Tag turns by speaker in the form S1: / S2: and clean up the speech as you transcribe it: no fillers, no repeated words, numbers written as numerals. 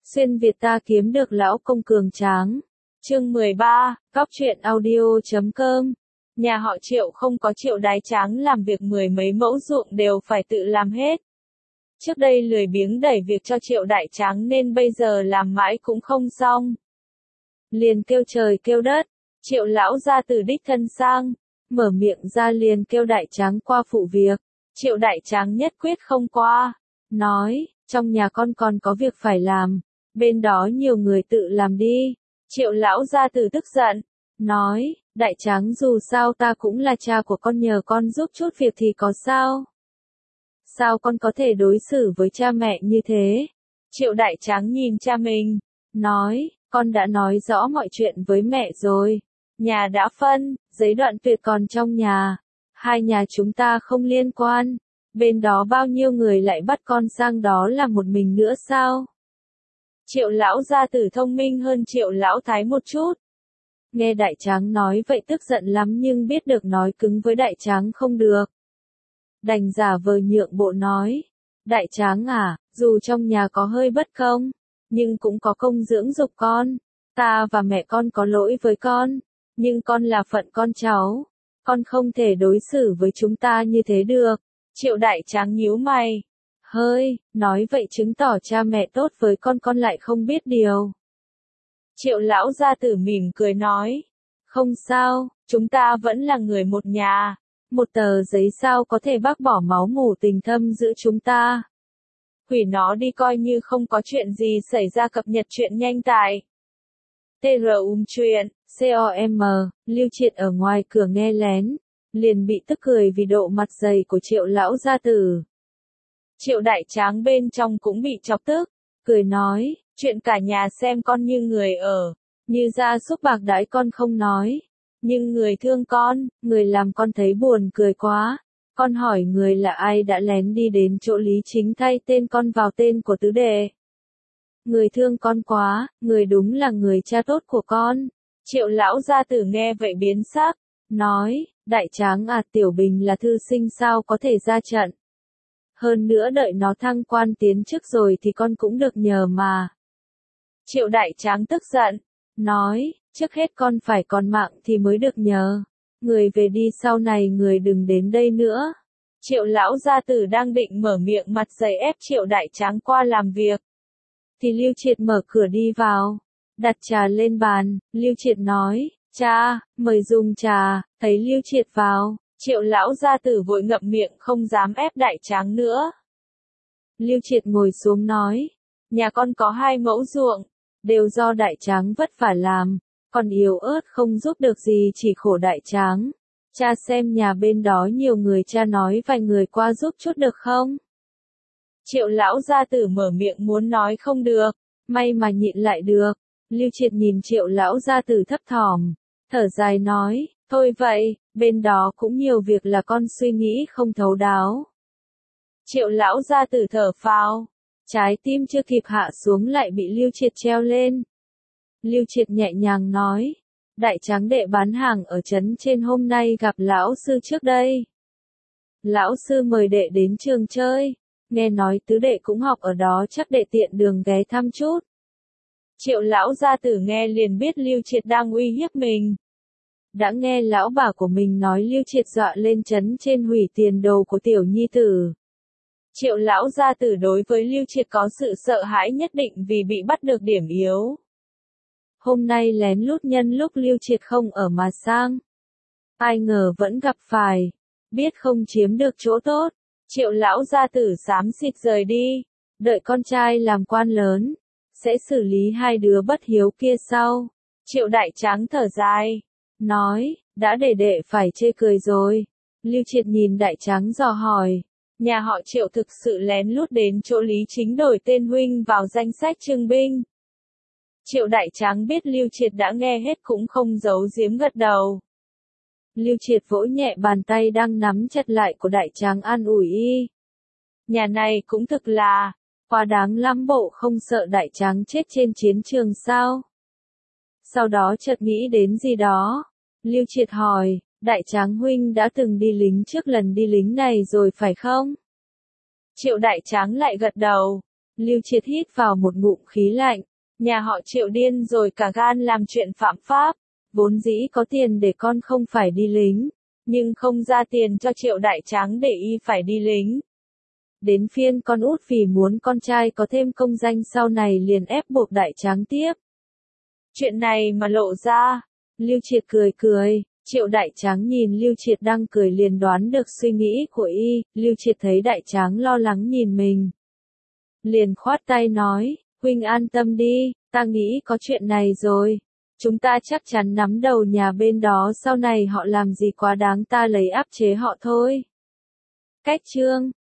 S1: Xuyên Việt ta kiếm được lão công cường tráng. Chương 13, Góc truyện audio.com. Nhà họ Triệu không có Triệu Đái Tráng làm việc mười mấy mẫu ruộng đều phải tự làm hết. Trước đây lười biếng đẩy việc cho Triệu Đại Tráng nên bây giờ làm mãi cũng không xong. Liền kêu trời kêu đất, Triệu lão gia từ đích thân sang, mở miệng ra liền kêu Đại Tráng qua phụ việc. Triệu Đại Tráng nhất quyết không qua, nói, trong nhà con còn có việc phải làm, bên đó nhiều người tự làm đi. Triệu lão gia từ tức giận, nói, Đại Tráng dù sao ta cũng là cha của con, nhờ con giúp chút việc thì có sao? Sao con có thể đối xử với cha mẹ như thế? Triệu Đại Tráng nhìn cha mình, nói, con đã nói rõ mọi chuyện với mẹ rồi. Nhà đã phân, giấy đoạn tuyệt còn trong nhà. Hai nhà chúng ta không liên quan. Bên đó bao nhiêu người lại bắt con sang đó làm một mình nữa sao? Triệu lão gia tử thông minh hơn Triệu lão thái một chút. Nghe Đại Tráng nói vậy tức giận lắm nhưng biết được nói cứng với Đại Tráng không được. Đành giả vờ nhượng bộ nói, Đại Tráng à, dù trong nhà có hơi bất công, nhưng cũng có công dưỡng dục con. Ta và mẹ con có lỗi với con, nhưng con là phận con cháu. Con không thể đối xử với chúng ta như thế được. Triệu Đại Tráng nhíu mày. Hơi, nói vậy chứng tỏ cha mẹ tốt với con lại không biết điều. Triệu lão gia tử mỉm cười nói. Không sao, chúng ta vẫn là người một nhà. Một tờ giấy sao có thể bác bỏ máu mủ tình thâm giữa chúng ta. Hủy nó đi coi như không có chuyện gì xảy ra, cập nhật chuyện nhanh tại truyện, com. Lưu Triệt ở ngoài cửa nghe lén, liền bị tức cười vì độ mặt dày của Triệu lão gia tử. Triệu Đại Tráng bên trong cũng bị chọc tức, cười nói, chuyện cả nhà xem con như người ở, như gia súc bạc đãi con không nói, nhưng người thương con, người làm con thấy buồn cười quá. Con hỏi người là ai đã lén đi đến chỗ Lý Chính thay tên con vào tên của tứ đệ. Người thương con quá, người đúng là người cha tốt của con. Triệu lão gia tử nghe vậy biến sắc, nói, Đại Tráng à, Tiểu Bình là thư sinh sao có thể ra trận. Hơn nữa đợi nó thăng quan tiến chức rồi thì con cũng được nhờ mà. Triệu Đại Tráng tức giận, nói, trước hết con phải còn mạng thì mới được nhờ. Người về đi, sau này người đừng đến đây nữa. Triệu lão gia tử đang định mở miệng mặt dày ép Triệu Đại Tráng qua làm việc, thì Lưu Triệt mở cửa đi vào, đặt trà lên bàn. Lưu Triệt nói, cha, mời dùng trà. Thấy Lưu Triệt vào, Triệu lão gia tử vội ngậm miệng không dám ép Đại Tráng nữa. Lưu Triệt ngồi xuống nói, nhà con có 2 mẫu ruộng, đều do Đại Tráng vất vả làm, còn yếu ớt không giúp được gì, chỉ khổ Đại Tráng. Cha xem nhà bên đó nhiều người, cha nói vài người qua giúp chút được không? Triệu lão gia tử mở miệng muốn nói không được, may mà nhịn lại được. Lưu Triệt nhìn Triệu lão gia tử thấp thỏm, thở dài nói, thôi vậy, bên đó cũng nhiều việc là con suy nghĩ không thấu đáo. Triệu lão gia tử thở phào, trái tim chưa kịp hạ xuống lại bị Lưu Triệt treo lên. Lưu Triệt nhẹ nhàng nói, Đại Tráng đệ bán hàng ở trấn trên hôm nay gặp lão sư trước đây. Lão sư mời đệ đến trường chơi, nghe nói tứ đệ cũng học ở đó, chắc đệ tiện đường ghé thăm chút. Triệu lão gia tử nghe liền biết Lưu Triệt đang uy hiếp mình. Đã nghe lão bà của mình nói Lưu Triệt dọa lên trấn trên hủy tiền đồ của tiểu nhi tử. Triệu lão gia tử đối với Lưu Triệt có sự sợ hãi nhất định vì bị bắt được điểm yếu. Hôm nay lén lút nhân lúc Lưu Triệt không ở mà sang. Ai ngờ vẫn gặp phải, biết không chiếm được chỗ tốt. Triệu lão gia tử xám xịt rời đi, đợi con trai làm quan lớn, sẽ xử lý 2 đứa bất hiếu kia sau. Triệu Đại Tráng thở dài, nói, đã để đệ phải chê cười rồi. Lưu Triệt nhìn Đại Tráng dò hỏi, nhà họ Triệu thực sự lén lút đến chỗ Lý Chính đổi tên huynh vào danh sách trưng binh. Triệu Đại Tráng biết Lưu Triệt đã nghe hết cũng không giấu giếm gật đầu. Lưu Triệt vỗ nhẹ bàn tay đang nắm chặt lại của Đại Tráng an ủi y. Nhà này cũng thực là, quá đáng lắm, bộ không sợ Đại Tráng chết trên chiến trường sao? Sau đó chợt nghĩ đến gì đó. Lưu Triệt hỏi, Đại Tráng huynh đã từng đi lính trước lần đi lính này rồi phải không? Triệu Đại Tráng lại gật đầu. Lưu Triệt hít vào một ngụm khí lạnh. Nhà họ Triệu điên rồi cả gan làm chuyện phạm pháp. Vốn dĩ có tiền để con không phải đi lính. Nhưng không ra tiền cho Triệu Đại Tráng để y phải đi lính. Đến phiên con út vì muốn con trai có thêm công danh sau này liền ép buộc Đại Tráng tiếp. Chuyện này mà lộ ra. Lưu Triệt cười cười. Triệu Đại Tráng nhìn Lưu Triệt đang cười liền đoán được suy nghĩ của y. Lưu Triệt thấy Đại Tráng lo lắng nhìn mình. Liền khoát tay nói, huynh an tâm đi, ta nghĩ có chuyện này rồi. Chúng ta chắc chắn nắm đầu nhà bên đó sau này họ làm gì quá đáng ta lấy áp chế họ thôi. Cách chương